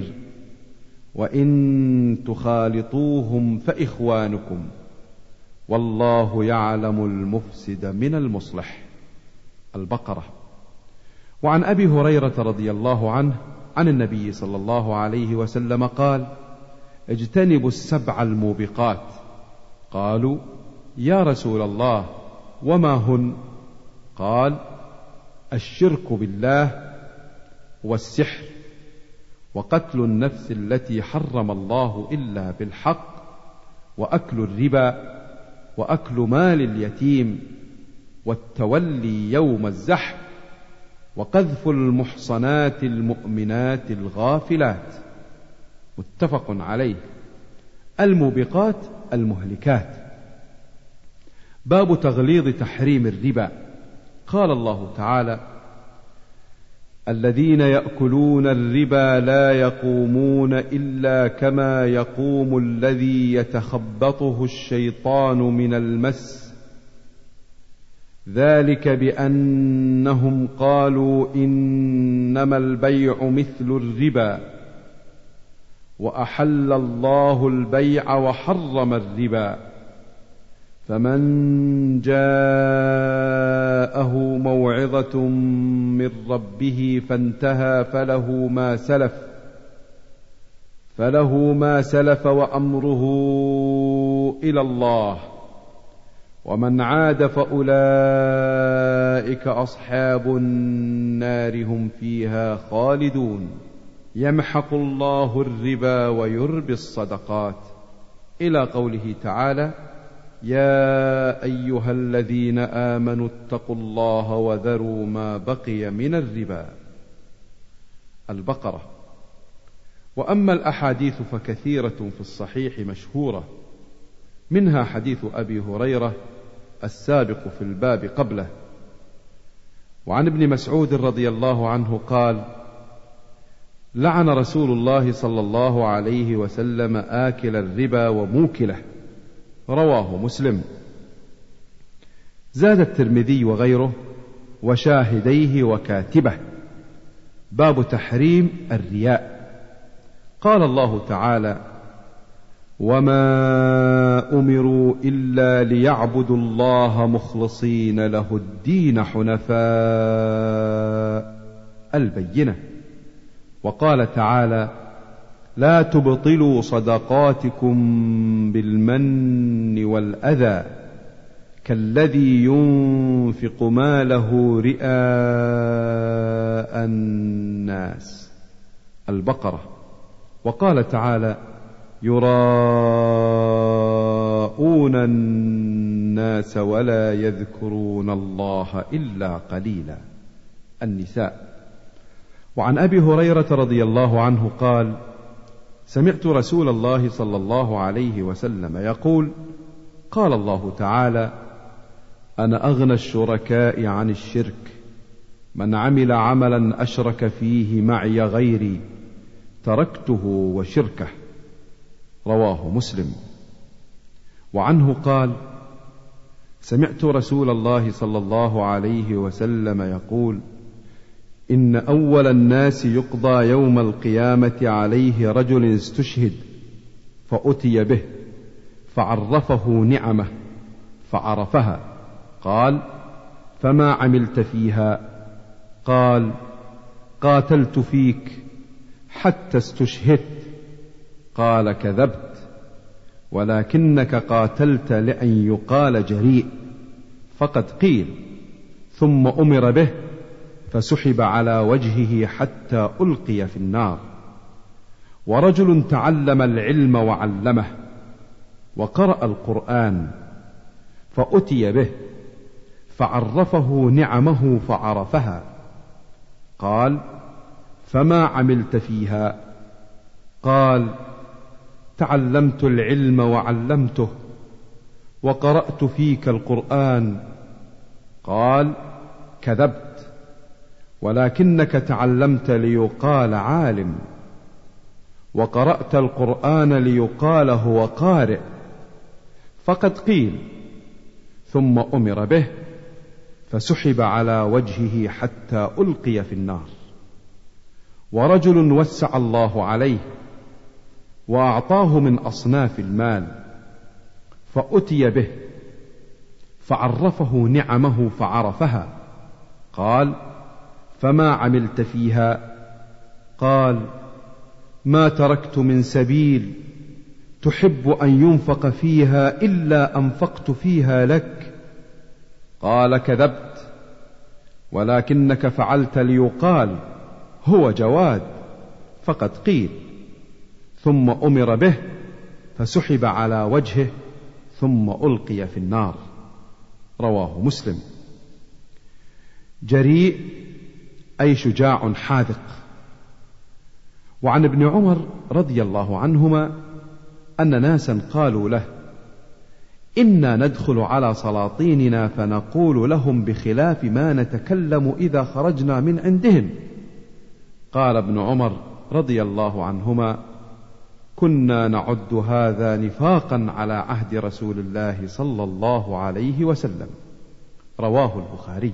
وإن تخالطوهم فإخوانكم والله يعلم المفسد من المصلح. البقرة. وعن أبي هريرة رضي الله عنه عن النبي صلى الله عليه وسلم قال: اجتنبوا السبع الموبقات. قالوا: يا رسول الله وما هن؟ قال: الشرك بالله والسحر وقتل النفس التي حرم الله إلا بالحق وأكل الربا وأكل مال اليتيم والتولي يوم الزحف وقذف المحصنات المؤمنات الغافلات. متفق عليه. الموبقات المهلكات. باب تغليظ تحريم الربا. قال الله تعالى: الذين يأكلون الربا لا يقومون إلا كما يقوم الذي يتخبطه الشيطان من المس ذلك بأنهم قالوا إنما البيع مثل الربا وأحل الله البيع وحرم الربا فمن جاءه موعظة من ربه فانتهى فله ما سلف وأمره إلى الله ومن عاد فأولئك أصحاب النار هم فيها خالدون. يمحق الله الربا ويربي الصدقات، إلى قوله تعالى: يا أيها الذين آمنوا اتقوا الله وذروا ما بقي من الربا. البقرة. وأما الأحاديث فكثيرة في الصحيح مشهورة، منها حديث أبي هريرة السابق في الباب قبله. وعن ابن مسعود رضي الله عنه قال: لعن رسول الله صلى الله عليه وسلم آكل الربا وموكله. رواه مسلم. زاد الترمذي وغيره: وشاهديه وكاتبه. باب تحريم الرياء. قال الله تعالى: وما أمروا إلا ليعبدوا الله مخلصين له الدين حنفاء. البينة. وقال تعالى: لا تبطلوا صدقاتكم بالمن والأذى كالذي ينفق ماله رئاء الناس. البقرة. وقال تعالى: يراءون الناس ولا يذكرون الله إلا قليلا. النساء. وعن أبي هريرة رضي الله عنه قال: سمعت رسول الله صلى الله عليه وسلم يقول: قال الله تعالى: أنا أغنى الشركاء عن الشرك، من عمل عملا أشرك فيه معي غيري تركته وشركه. رواه مسلم. وعنه قال: سمعت رسول الله صلى الله عليه وسلم يقول: إن أول الناس يقضى يوم القيامة عليه رجل استشهد فأتي به فعرفه نعمه فعرفها، قال: فما عملت فيها؟ قال: قاتلت فيك حتى استشهدت. قال: كذبت، ولكنك قاتلت لأن يقال جريء، فقد قيل. ثم أمر به فسحب على وجهه حتى ألقي في النار. ورجل تعلم العلم وعلمه وقرأ القرآن فأتي به فعرفه نعمه فعرفها، قال: فما عملت فيها؟ قال: تعلمت العلم وعلمته وقرأت فيك القرآن. قال: كذبت، ولكنك تعلمت ليقال عالم، وقرأت القرآن ليقال هو قارئ، فقد قيل. ثم أمر به فسحب على وجهه حتى ألقي في النار. ورجل وسع الله عليه وأعطاه من أصناف المال، فأتي به فعرفه نعمه فعرفها، قال: فما عملت فيها؟ قال: ما تركت من سبيل تحب أن ينفق فيها إلا أنفقت فيها لك. قال: كذبت، ولكنك فعلت ليقال هو جواد، فقد قيل. ثم أمر به فسحب على وجهه ثم ألقي في النار. رواه مسلم. جريء أي شجاع حاذق. وعن ابن عمر رضي الله عنهما أن ناسا قالوا له: إنا ندخل على سلاطيننا فنقول لهم بخلاف ما نتكلم إذا خرجنا من عندهم. قال ابن عمر رضي الله عنهما: كنا نعد هذا نفاقا على عهد رسول الله صلى الله عليه وسلم. رواه البخاري.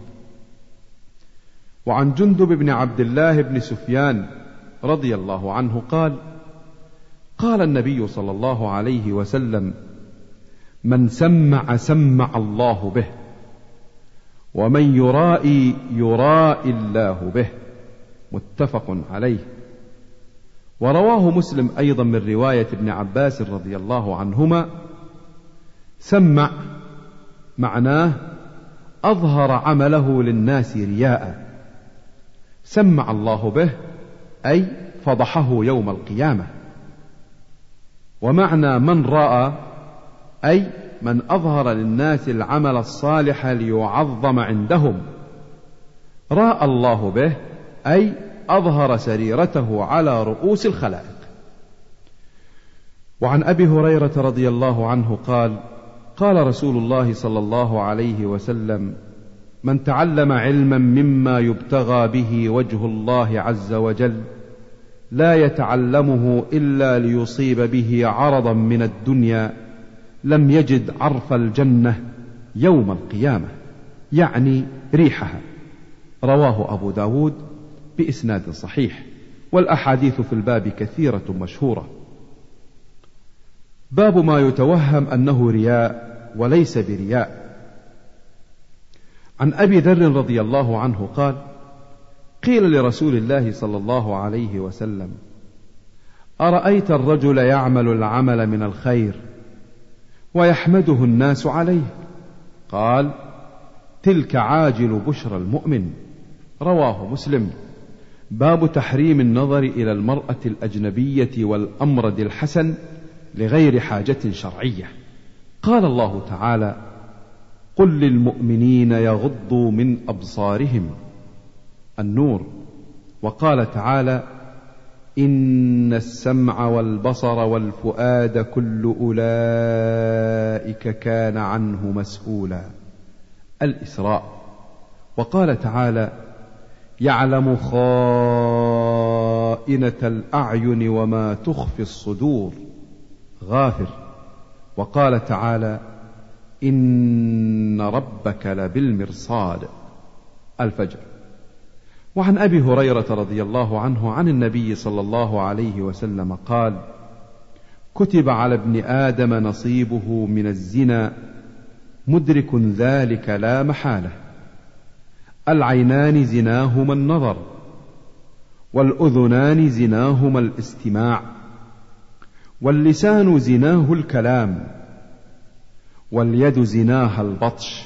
وعن جندب بن عبد الله بن سفيان رضي الله عنه قال: قال النبي صلى الله عليه وسلم: من سمع سمع الله به، ومن يرائي يرائي الله به. متفق عليه. ورواه مسلم أيضا من رواية ابن عباس رضي الله عنهما: سمع معناه أظهر عمله للناس رياء، سمع الله به أي فضحه يوم القيامة. ومعنى من رأى أي من أظهر للناس العمل الصالح ليعظم عندهم. رأى الله به أي أظهر سريرته على رؤوس الخلائق. وعن أبي هريرة رضي الله عنه قال: قال رسول الله صلى الله عليه وسلم: من تعلم علما مما يبتغى به وجه الله عز وجل لا يتعلمه إلا ليصيب به عرضا من الدنيا لم يجد عرف الجنة يوم القيامة، يعني ريحها. رواه أبو داود بإسناد صحيح. والأحاديث في الباب كثيرة مشهورة. باب ما يتوهم أنه رياء وليس برياء. عن أبي ذر رضي الله عنه قال: قيل لرسول الله صلى الله عليه وسلم: أرأيت الرجل يعمل العمل من الخير ويحمده الناس عليه؟ قال: تلك عاجل بشرى المؤمن. رواه مسلم. باب تحريم النظر إلى المرأة الأجنبية والأمرد الحسن لغير حاجة شرعية. قال الله تعالى: قل للمؤمنين يغضوا من أبصارهم. النور. وقال تعالى: إن السمع والبصر والفؤاد كل أولئك كان عنه مسؤولا. الإسراء. وقال تعالى: يعلم خائنة الأعين وما تخفي الصدور. غافر. وقال تعالى: إن ربك لبالمرصاد. الفجر. وعن أبي هريرة رضي الله عنه عن النبي صلى الله عليه وسلم قال: كتب على ابن آدم نصيبه من الزنا مدرك ذلك لا محالة. العينان زناهما النظر، والأذنان زناهما الاستماع، واللسان زناه الكلام، واليد زناها البطش،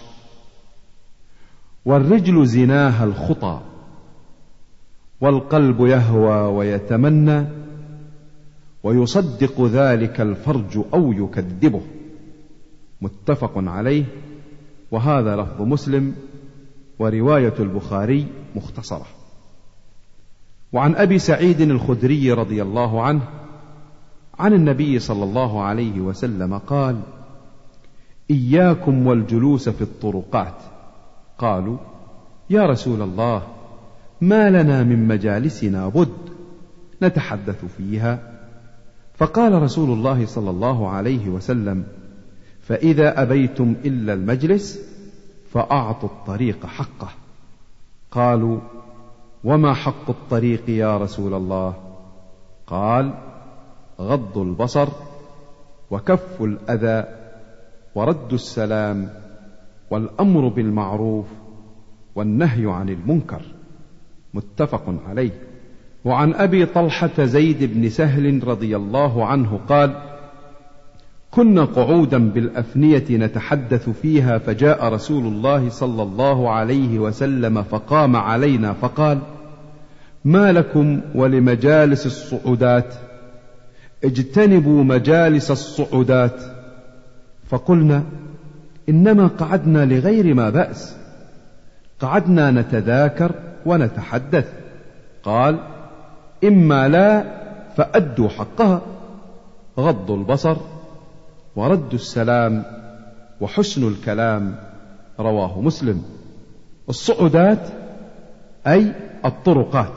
والرجل زناها الخطى، والقلب يهوى ويتمنى، ويصدق ذلك الفرج أو يكذبه. متفق عليه. وهذا لفظ مسلم، ورواية البخاري مختصرة. وعن أبي سعيد الخدري رضي الله عنه عن النبي صلى الله عليه وسلم قال: إياكم والجلوس في الطرقات. قالوا: يا رسول الله، ما لنا من مجالسنا بد نتحدث فيها. فقال رسول الله صلى الله عليه وسلم: فإذا أبيتم إلا المجلس فأعطوا الطريق حقه. قالوا: وما حق الطريق يا رسول الله؟ قال: غض البصر، وكف الأذى، ورد السلام، والأمر بالمعروف، والنهي عن المنكر. متفق عليه. وعن أبي طلحة زيد بن سهل رضي الله عنه قال: كنا قعودا بالأفنية نتحدث فيها، فجاء رسول الله صلى الله عليه وسلم فقام علينا فقال: ما لكم ولمجالس الصعودات؟ اجتنبوا مجالس الصعودات. فقلنا: إنما قعدنا لغير ما بأس، قعدنا نتذاكر ونتحدث. قال: إما لا فأدوا حقها، غض البصر، ورد السلام، وحسن الكلام. رواه مسلم. الصعودات أي الطرقات.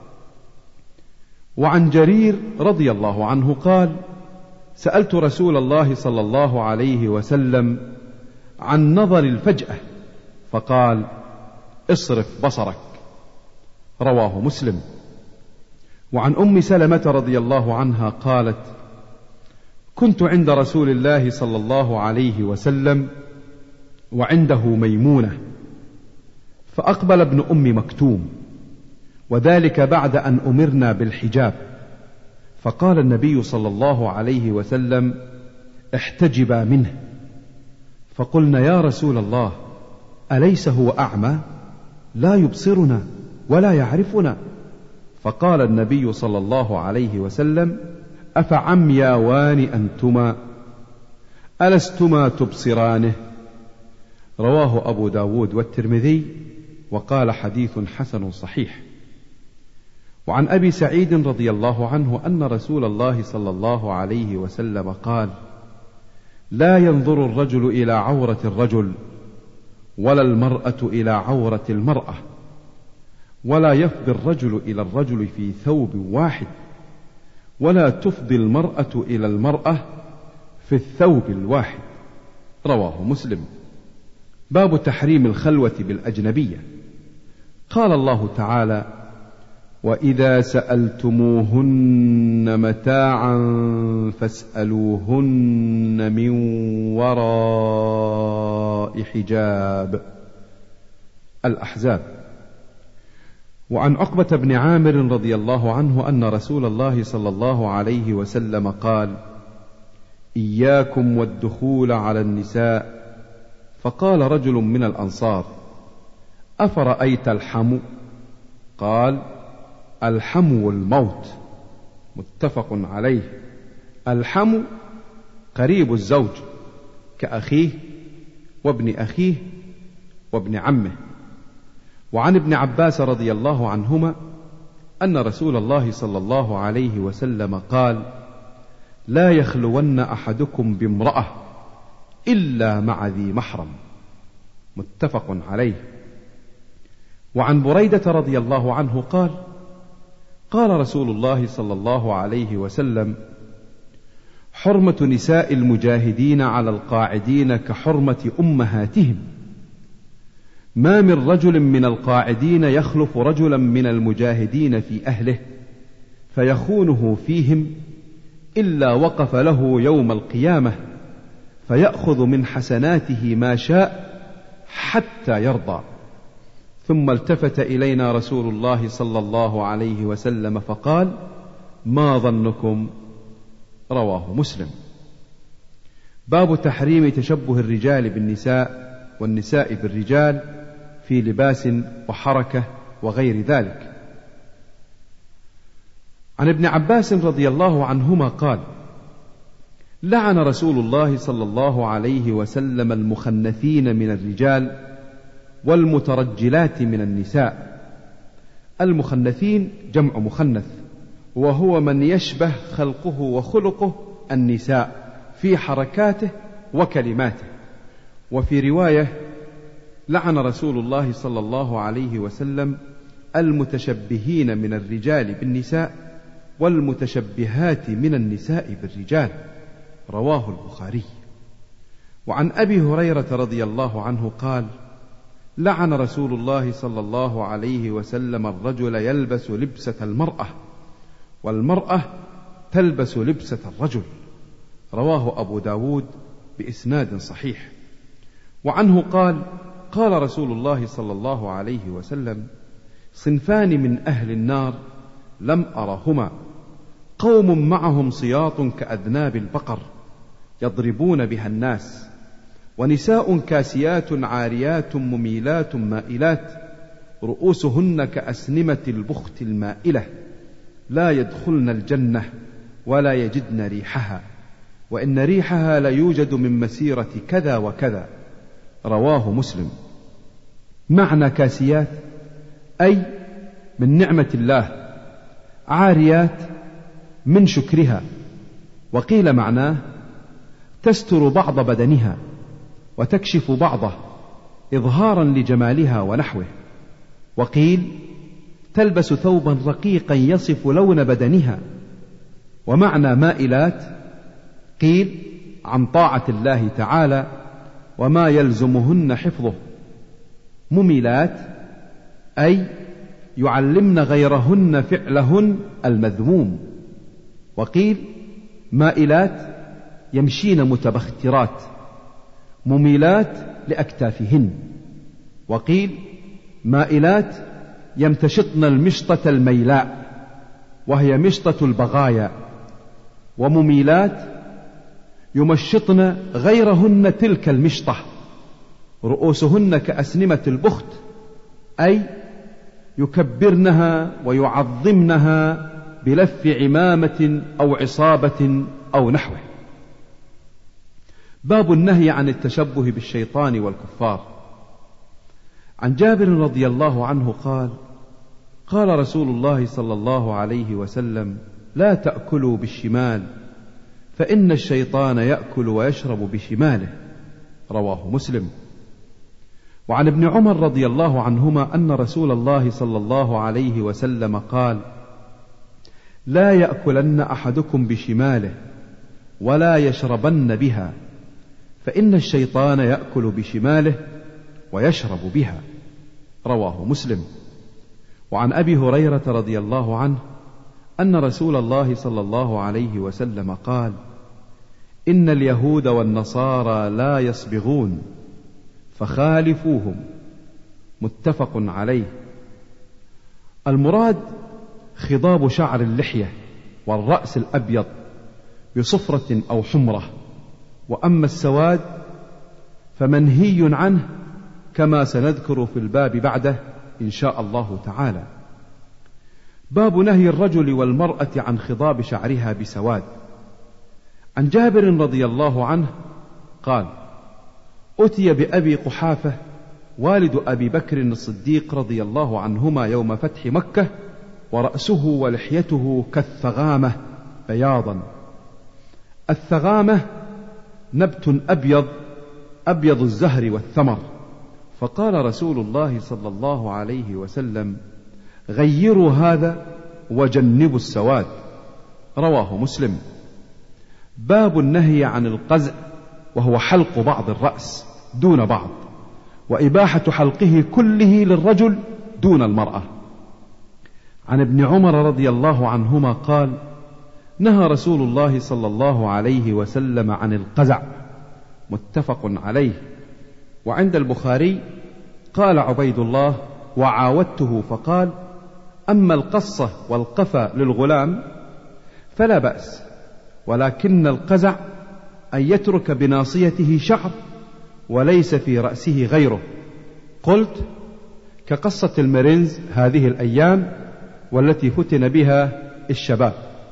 وعن جرير رضي الله عنه قال: سألت رسول الله صلى الله عليه وسلم عن نظر الفجأة، فقال: اصرف بصرك. رواه مسلم. وعن أم سلمة رضي الله عنها قالت: كنت عند رسول الله صلى الله عليه وسلم وعنده ميمونة، فأقبل ابن أم مكتوم، وذلك بعد أن أمرنا بالحجاب، فقال النبي صلى الله عليه وسلم: احتجبا منه. فقلنا: يا رسول الله، أليس هو أعمى لا يبصرنا ولا يعرفنا؟ فقال النبي صلى الله عليه وسلم: أفعمياوان أنتما ألستما تبصرانه؟ رواه أبو داود والترمذي، وقال حديث حسن صحيح. وعن أبي سعيد رضي الله عنه أن رسول الله صلى الله عليه وسلم قال: لا ينظر الرجل إلى عورة الرجل، ولا المرأة إلى عورة المرأة، ولا يفضي الرجل إلى الرجل في ثوب واحد، ولا تفضي المرأة إلى المرأة في الثوب الواحد. رواه مسلم. باب تحريم الخلوة بالأجنبية. قال الله تعالى: وإذا سألتموهن متاعا فاسألوهن من وراء حجاب. الأحزاب. وعن عقبة بن عامر رضي الله عنه أن رسول الله صلى الله عليه وسلم قال: إياكم والدخول على النساء. فقال رجل من الأنصار: أفرأيت الحمو؟ قال: الحمو الموت. متفق عليه. الحمو قريب الزوج كأخيه وابن أخيه وابن عمه. وعن ابن عباس رضي الله عنهما أن رسول الله صلى الله عليه وسلم قال: لا يخلون أحدكم بامرأة إلا مع ذي محرم. متفق عليه. وعن بريدة رضي الله عنه قال: قال رسول الله صلى الله عليه وسلم: حرمة نساء المجاهدين على القاعدين كحرمة أمهاتهم، ما من رجل من القاعدين يخلف رجلا من المجاهدين في أهله فيخونه فيهم إلا وقف له يوم القيامة فيأخذ من حسناته ما شاء حتى يرضى. ثم التفت إلينا رسول الله صلى الله عليه وسلم فقال: ما ظنكم؟ رواه مسلم. باب تحريم تشبه الرجال بالنساء والنساء بالرجال في لباس وحركة وغير ذلك. عن ابن عباس رضي الله عنهما قال: لعن رسول الله صلى الله عليه وسلم المخنثين من الرجال والمترجلات من النساء. المخنثين جمع مخنث، وهو من يشبه خلقه وخلقه النساء في حركاته وكلماته. وفي رواية: لعن رسول الله صلى الله عليه وسلم المتشبهين من الرجال بالنساء والمتشبهات من النساء بالرجال. رواه البخاري. وعن أبي هريرة رضي الله عنه قال: لعن رسول الله صلى الله عليه وسلم الرجل يلبس لبسة المرأة، والمرأة تلبس لبسة الرجل. رواه أبو داود بإسناد صحيح. وعنه قال: قال رسول الله صلى الله عليه وسلم: صنفان من أهل النار لم أرهما، قوم معهم سياط كأذناب البقر يضربون بها الناس، ونساء كاسيات عاريات مميلات مائلات رؤوسهن كأسنمة البخت المائلة، لا يدخلن الجنة ولا يجدن ريحها، وإن ريحها ليوجد من مسيرة كذا وكذا. رواه مسلم. معنى كاسيات أي من نعمة الله، عاريات من شكرها، وقيل معناه تستر بعض بدنها وتكشف بعضه إظهارا لجمالها ونحوه، وقيل تلبس ثوبا رقيقا يصف لون بدنها. ومعنى مائلات قيل عن طاعة الله تعالى وما يلزمهن حفظه. مميلات أي يعلمن غيرهن فعلهن المذموم. وقيل مائلات يمشين متبخترات مميلات لأكتافهن. وقيل مائلات يمتشطن المشطة الميلاء وهي مشطة البغايا، ومميلات يمشطن غيرهن تلك المشطة، رؤوسهن كأسنمة البخت أي يكبرنها ويعظمنها بلف عمامة أو عصابة أو نحوه. باب النهي عن التشبه بالشيطان والكفار. عن جابر رضي الله عنه قال: قال رسول الله صلى الله عليه وسلم: لا تأكلوا بالشمال فإن الشيطان يأكل ويشرب بشماله. رواه مسلم. وعن ابن عمر رضي الله عنهما أن رسول الله صلى الله عليه وسلم قال: لا يأكلن أحدكم بشماله ولا يشربن بها، فإن الشيطان يأكل بشماله ويشرب بها. رواه مسلم. وعن أبي هريرة رضي الله عنه أن رسول الله صلى الله عليه وسلم قال: إن اليهود والنصارى لا يصبغون فخالفوهم. متفق عليه. المراد خضاب شعر اللحية والرأس الأبيض بصفرة أو حمرة، وأما السواد فمنهي عنه كما سنذكر في الباب بعده إن شاء الله تعالى. باب نهي الرجل والمرأة عن خضاب شعرها بسواد. عن جابر رضي الله عنه قال: أتي بأبي قحافة والد أبي بكر الصديق رضي الله عنهما يوم فتح مكة، ورأسه ولحيته كالثغامة بياضا. الثغامة نبت أبيض الزهر والثمر، فقال رسول الله صلى الله عليه وسلم: غيروا هذا وجنبوا السواد. رواه مسلم. باب النهي عن القزع، وهو حلق بعض الرأس دون بعض، وإباحة حلقه كله للرجل دون المرأة. عن ابن عمر رضي الله عنهما قال: نهى رسول الله صلى الله عليه وسلم عن القزع. متفق عليه. وعند البخاري قال عبيد الله: وعاودته فقال: أما القصة والقفا للغلام فلا بأس، ولكن القزع أن يترك بناصيته شعر وليس في رأسه غيره. قلت: كقصة المرنز هذه الأيام والتي فتن بها الشباب.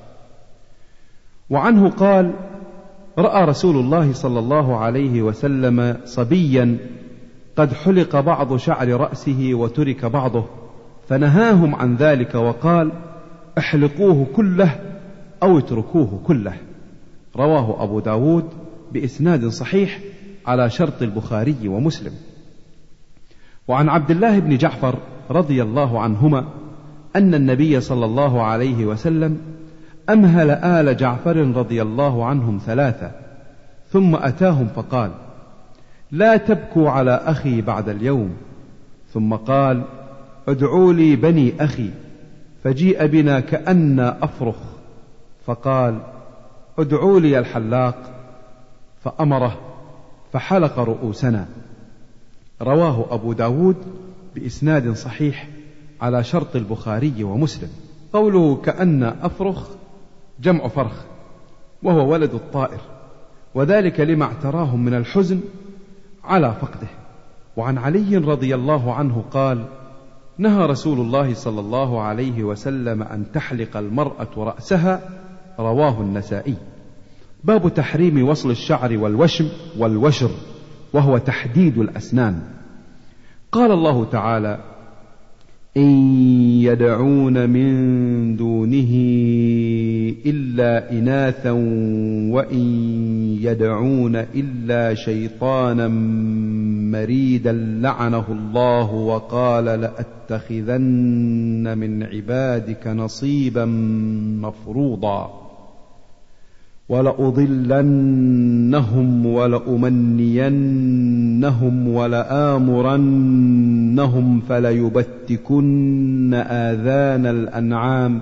وعنه قال: رأى رسول الله صلى الله عليه وسلم صبيا قد حلق بعض شعر رأسه وترك بعضه، فنهاهم عن ذلك وقال: احلقوه كله أو اتركوه كله. رواه أبو داود بإسناد صحيح على شرط البخاري ومسلم. وعن عبد الله بن جعفر رضي الله عنهما أن النبي صلى الله عليه وسلم أمهل آل جعفر رضي الله عنهم 3، ثم أتاهم فقال: لا تبكوا على أخي بعد اليوم، ثم قال: ادعوا لي بني أخي، فجيء بنا كأن أفرخ، فقال: ادعوا لي الحلاق، فأمره فحلق رؤوسنا. رواه أبو داود بإسناد صحيح على شرط البخاري ومسلم. قوله كأن أفرخ جمع فرخ، وهو ولد الطائر، وذلك لما اعتراهم من الحزن على فقده. وعن علي رضي الله عنه قال: نهى رسول الله صلى الله عليه وسلم أن تحلق المرأة رأسها. رواه النسائي. باب تحريم وصل الشعر والوشم والوشر، وهو تحديد الأسنان. قال الله تعالى: إن يدعون من دونه إلا إناثا وإن يدعون إلا شيطانا مريدا لعنه الله وقال لأتخذن من عبادك نصيبا مفروضا ولأضلنهم ولأمنينهم ولآمرنهم فليبتكن آذان الأنعام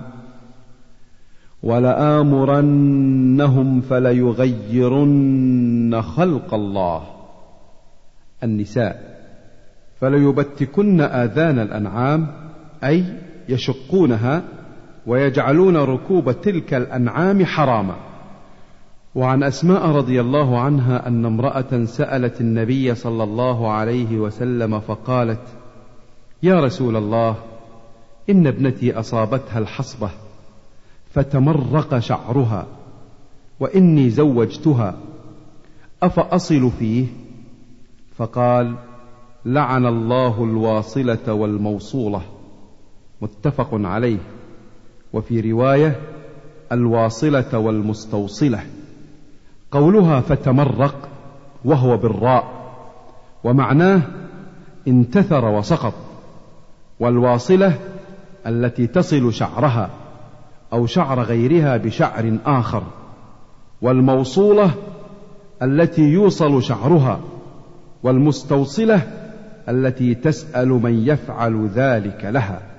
ولآمرنهم فليغيرن خلق الله. النساء. فليبتكن آذان الأنعام أي يشقونها ويجعلون ركوب تلك الأنعام حراما. وعن أسماء رضي الله عنها أن امرأة سألت النبي صلى الله عليه وسلم فقالت: يا رسول الله، إن ابنتي أصابتها الحصبة فتمرق شعرها وإني زوجتها، أفأصل فيه؟ فقال: لعن الله الواصلة والموصولة. متفق عليه. وفي رواية: الواصلة والمستوصلة. قولها فتمرق وهو بالراء، ومعناه انتثر وسقط. والواصلة التي تصل شعرها أو شعر غيرها بشعر آخر، والموصولة التي يوصل شعرها، والمستوصلة التي تسأل من يفعل ذلك لها.